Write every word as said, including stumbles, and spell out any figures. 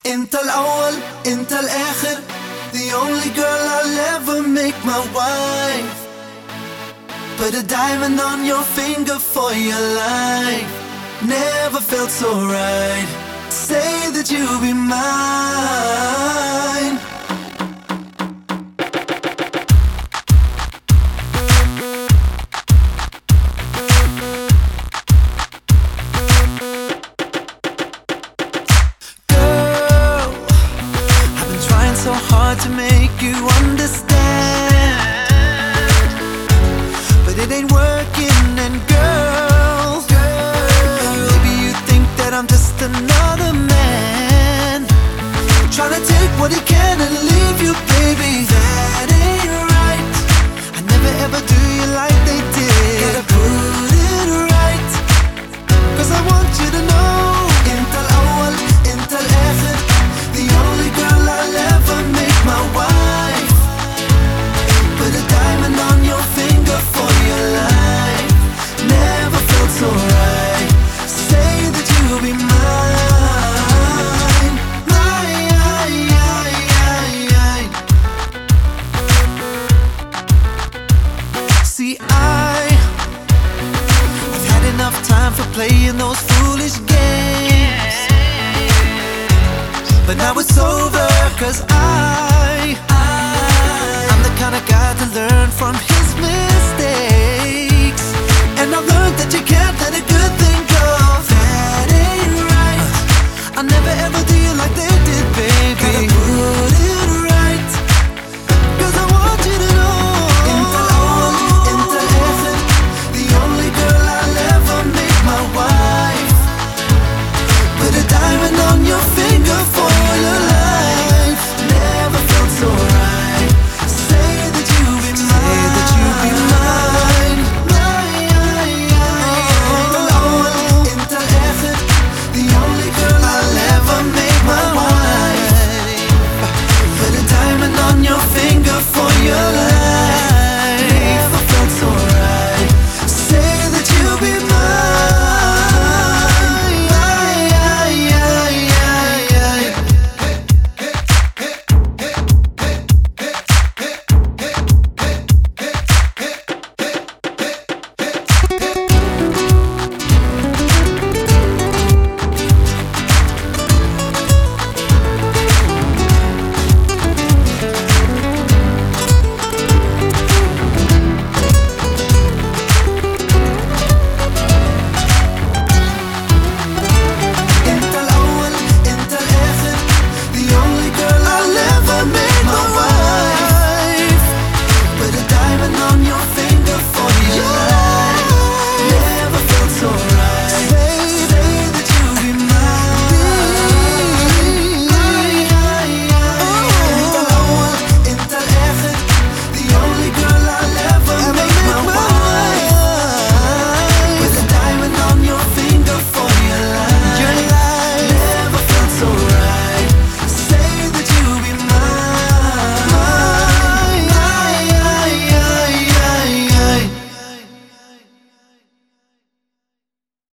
انت الأول انت الآخر, the only girl I'll ever make my wife. Put a diamond on your finger for your life. Never felt so right. Say that you'll be mine. So hard to make you understand, but it ain't working. And girl, girl, maybe you think that I'm just another man, trying to take what he can and leave you, baby. That ain't right. I never ever do you like they did. Gotta put it right, cause I want you to know انت الأول انت الآخر, the only girl I'll ever make my wife. Put a diamond on your finger for your life. Never felt so right. Say that you'll be mine. Mine. See, I I've had enough time for playing those foolish games, but now it's over, cause I, I I'm the kind of guy to learn from his mistakes.